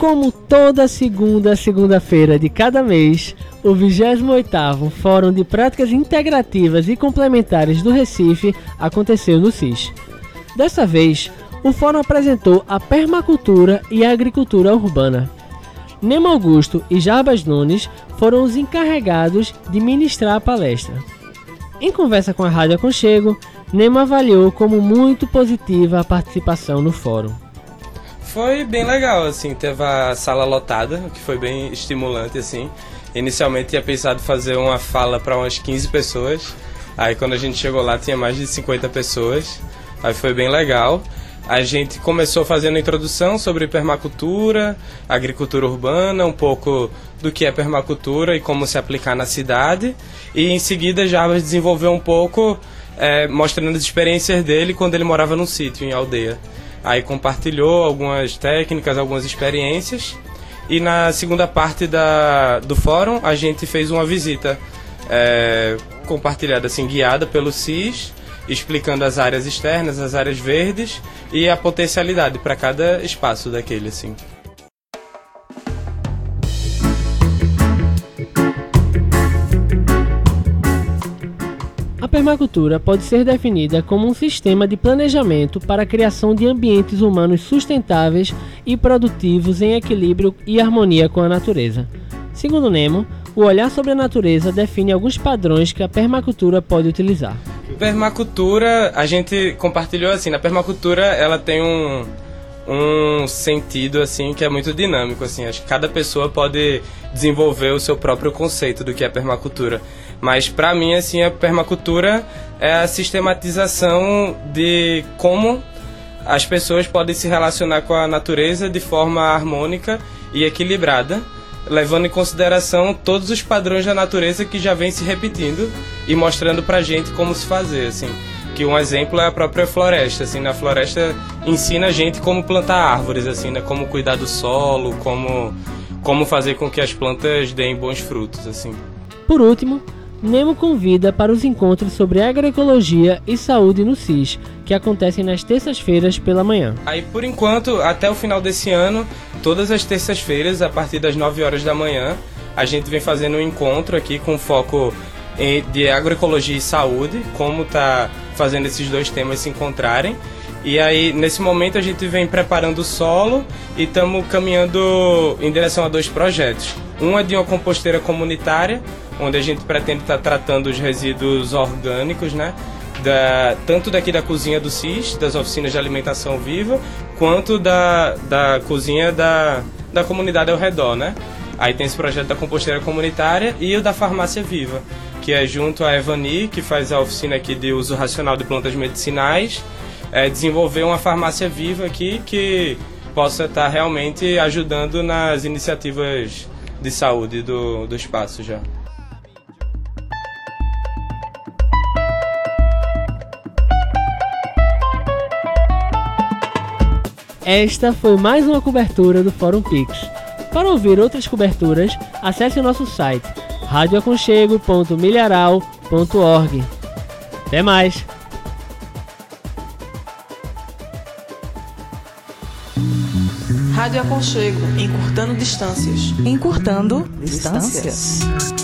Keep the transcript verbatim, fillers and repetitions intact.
Como toda segunda segunda-feira de cada mês, o vigésimo oitavo Fórum de Práticas Integrativas e Complementares do Recife aconteceu no C I S. Dessa vez, o fórum apresentou a permacultura e a agricultura urbana. Nemo Augusto e Jarbas Nunes foram os encarregados de ministrar a palestra. Em conversa com a Rádio Aconchego, Nemo avaliou como muito positiva a participação no fórum. Foi bem legal, assim, teve a sala lotada, o que foi bem estimulante, assim. Inicialmente tinha pensado fazer uma fala para umas quinze pessoas, aí quando a gente chegou lá tinha mais de cinquenta pessoas, aí foi bem legal. A gente começou fazendo a introdução sobre permacultura, agricultura urbana, um pouco do que é permacultura e como se aplicar na cidade. E em seguida Jarbas desenvolveu um pouco, é, mostrando as experiências dele quando ele morava num sítio, em aldeia. Aí compartilhou algumas técnicas, algumas experiências. E na segunda parte da, do fórum a gente fez uma visita é, compartilhada, assim, guiada pelo C I S, explicando as áreas externas, as áreas verdes e a potencialidade para cada espaço daquele, assim. A permacultura pode ser definida como um sistema de planejamento para a criação de ambientes humanos sustentáveis e produtivos em equilíbrio e harmonia com a natureza. Segundo Nemo, o olhar sobre a natureza define alguns padrões que a permacultura pode utilizar. Permacultura, a gente compartilhou assim, na permacultura ela tem um, um sentido assim que é muito dinâmico, assim, acho que cada pessoa pode desenvolver o seu próprio conceito do que é permacultura, mas para mim assim a permacultura é a sistematização de como as pessoas podem se relacionar com a natureza de forma harmônica e equilibrada, levando em consideração todos os padrões da natureza que já vem se repetindo e mostrando pra gente como se fazer, assim. Que um exemplo é a própria floresta, assim, na floresta ensina a gente como plantar árvores, assim, né? Como cuidar do solo, como, como fazer com que as plantas deem bons frutos, assim. Por último, Nemo convida para os encontros sobre agroecologia e saúde no C I S, que acontecem nas terças-feiras pela manhã. Aí, por enquanto, até o final desse ano, todas as terças-feiras, a partir das nove horas da manhã, a gente vem fazendo um encontro aqui com foco em, de agroecologia e saúde, como está fazendo esses dois temas se encontrarem. E aí, nesse momento, a gente vem preparando o solo e estamos caminhando em direção a dois projetos. Um é de uma composteira comunitária, onde a gente pretende estar tratando os resíduos orgânicos, né? Da, tanto daqui da cozinha do C I S, das oficinas de alimentação viva, quanto da, da cozinha da, da comunidade ao redor, né? Aí tem esse projeto da composteira comunitária e o da farmácia viva, que é junto à Evani, que faz a oficina aqui de uso racional de plantas medicinais, é desenvolver uma farmácia viva aqui que possa estar realmente ajudando nas iniciativas de saúde do, do espaço já. Esta foi mais uma cobertura do Fórum Pix. Para ouvir outras coberturas, acesse o nosso site radio aconchego ponto milharal ponto org. Até mais! Rádio Aconchego, encurtando distâncias. Encurtando distâncias.